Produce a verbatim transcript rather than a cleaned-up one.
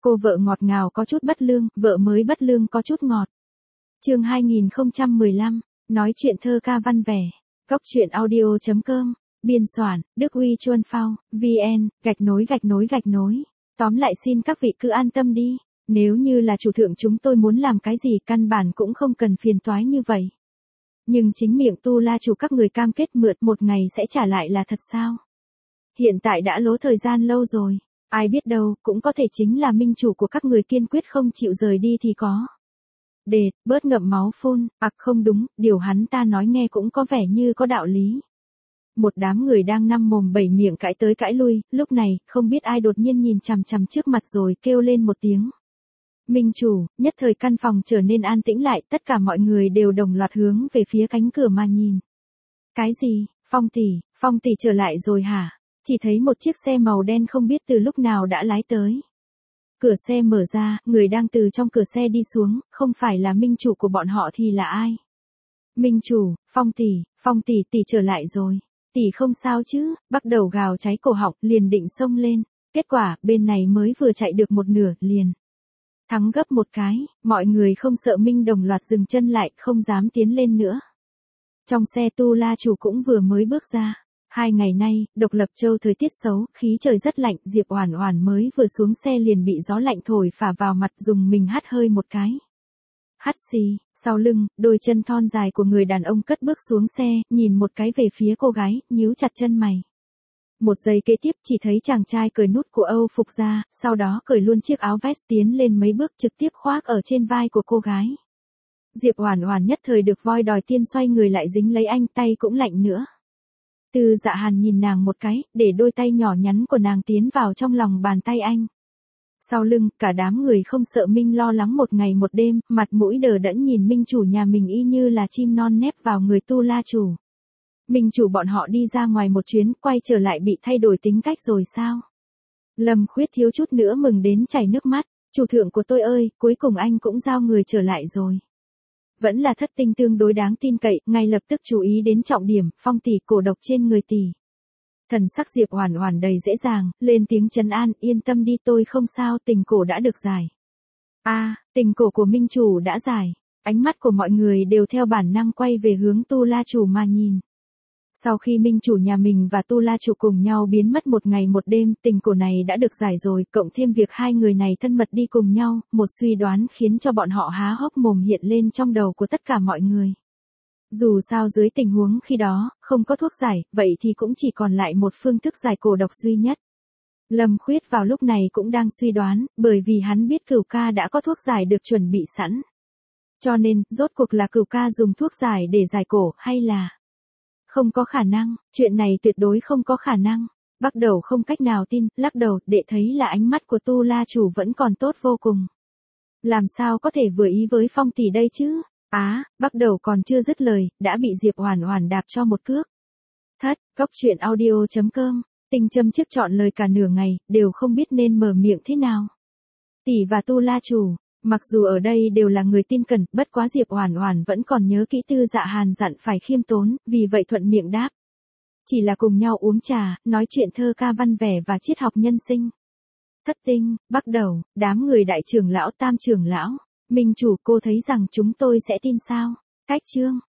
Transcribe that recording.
Cô vợ ngọt ngào có chút bất lương, vợ mới bất lương có chút ngọt. Chương hai nghìn không trăm mười lăm, nói chuyện thơ ca văn vẻ. Góc truyện audio chấm com, biên soạn, Đức Uy Chuân Phao, vn, gạch nối gạch nối gạch nối. Tóm lại xin các vị cứ an tâm đi, nếu như là chủ thượng chúng tôi muốn làm cái gì căn bản cũng không cần phiền toái như vậy. Nhưng chính miệng tu la chủ các người cam kết mượn một ngày sẽ trả lại là thật sao? Hiện tại đã lố thời gian lâu rồi, ai biết đâu, cũng có thể chính là minh chủ của các người kiên quyết không chịu rời đi thì có. Đệt, bớt ngậm máu phun, ặc không đúng, điều hắn ta nói nghe cũng có vẻ như có đạo lý. Một đám người đang năm mồm bảy miệng cãi tới cãi lui, lúc này, không biết ai đột nhiên nhìn chằm chằm trước mặt rồi kêu lên một tiếng. Minh chủ, nhất thời căn phòng trở nên an tĩnh lại, tất cả mọi người đều đồng loạt hướng về phía cánh cửa mà nhìn. Cái gì, Phong tỷ, Phong tỷ trở lại rồi hả? Chỉ thấy một chiếc xe màu đen không biết từ lúc nào đã lái tới. Cửa xe mở ra, người đang từ trong cửa xe đi xuống, không phải là minh chủ của bọn họ thì là ai? Minh chủ, Phong tỷ, Phong tỷ tỷ trở lại rồi. Tỷ không sao chứ? Bắt đầu gào cháy cổ họng, liền định xông lên. Kết quả, bên này mới vừa chạy được một nửa, liền thắng gấp một cái, mọi người không sợ Minh đồng loạt dừng chân lại, không dám tiến lên nữa. Trong xe tu la chủ cũng vừa mới bước ra. Hai ngày nay, Độc Lập Châu thời tiết xấu, khí trời rất lạnh, Diệp Oản Oản mới vừa xuống xe liền bị gió lạnh thổi phả vào mặt, dùng mình hắt hơi một cái. Hắt xì, sau lưng, đôi chân thon dài của người đàn ông cất bước xuống xe, nhìn một cái về phía cô gái, nhíu chặt chân mày. Một giây kế tiếp chỉ thấy chàng trai cởi nút của Âu phục ra, sau đó cởi luôn chiếc áo vest tiến lên mấy bước trực tiếp khoác ở trên vai của cô gái. Diệp Oản Oản nhất thời được voi đòi tiên xoay người lại dính lấy anh, tay cũng lạnh nữa. Từ Dạ Hàn nhìn nàng một cái, để đôi tay nhỏ nhắn của nàng tiến vào trong lòng bàn tay anh. Sau lưng, cả đám người không sợ Minh lo lắng một ngày một đêm, mặt mũi đờ đẫn nhìn Minh chủ nhà mình y như là chim non nép vào người tu la chủ. Minh chủ bọn họ đi ra ngoài một chuyến, quay trở lại bị thay đổi tính cách rồi sao? Lâm Khuyết thiếu chút nữa mừng đến chảy nước mắt, chủ thượng của tôi ơi, cuối cùng anh cũng giao người trở lại rồi. Vẫn là thất tinh tương đối đáng tin cậy, ngay lập tức chú ý đến trọng điểm, Phong tỷ cổ độc trên người tỷ. Thần sắc Diệp Oản Oản đầy dễ dàng, lên tiếng trấn an, yên tâm đi tôi không sao, tình cổ đã được giải. A, à, tình cổ của minh chủ đã giải. Ánh mắt của mọi người đều theo bản năng quay về hướng tu la chủ mà nhìn. Sau khi minh chủ nhà mình và tu la chủ cùng nhau biến mất một ngày một đêm, tình cổ này đã được giải rồi, cộng thêm việc hai người này thân mật đi cùng nhau, một suy đoán khiến cho bọn họ há hốc mồm hiện lên trong đầu của tất cả mọi người. Dù sao dưới tình huống khi đó, không có thuốc giải, vậy thì cũng chỉ còn lại một phương thức giải cổ độc duy nhất. Lâm Khuyết vào lúc này cũng đang suy đoán, bởi vì hắn biết Cửu ca đã có thuốc giải được chuẩn bị sẵn. Cho nên, rốt cuộc là Cửu ca dùng thuốc giải để giải cổ, hay là... Không có khả năng, chuyện này tuyệt đối không có khả năng. Bắt đầu không cách nào tin, lắc đầu, để thấy là ánh mắt của tu la chủ vẫn còn tốt vô cùng. Làm sao có thể vừa ý với Phong tỷ đây chứ? Á, à, bắt đầu còn chưa dứt lời, đã bị Diệp Oản Oản đạp cho một cước. Thất, góc truyện audio chấm com, Tinh châm trước chọn lời cả nửa ngày, đều không biết nên mở miệng thế nào. Tỷ và tu la chủ, mặc dù ở đây đều là người tin cẩn, bất quá Diệp Oản Oản vẫn còn nhớ kỹ Tư Dạ Hàn dặn phải khiêm tốn, vì vậy thuận miệng đáp. Chỉ là cùng nhau uống trà, nói chuyện thơ ca văn vẻ và triết học nhân sinh. Thất tinh, bắt đầu, đám người đại trưởng lão tam trưởng lão. Minh chủ cô thấy rằng chúng tôi sẽ tin sao? Cách chương,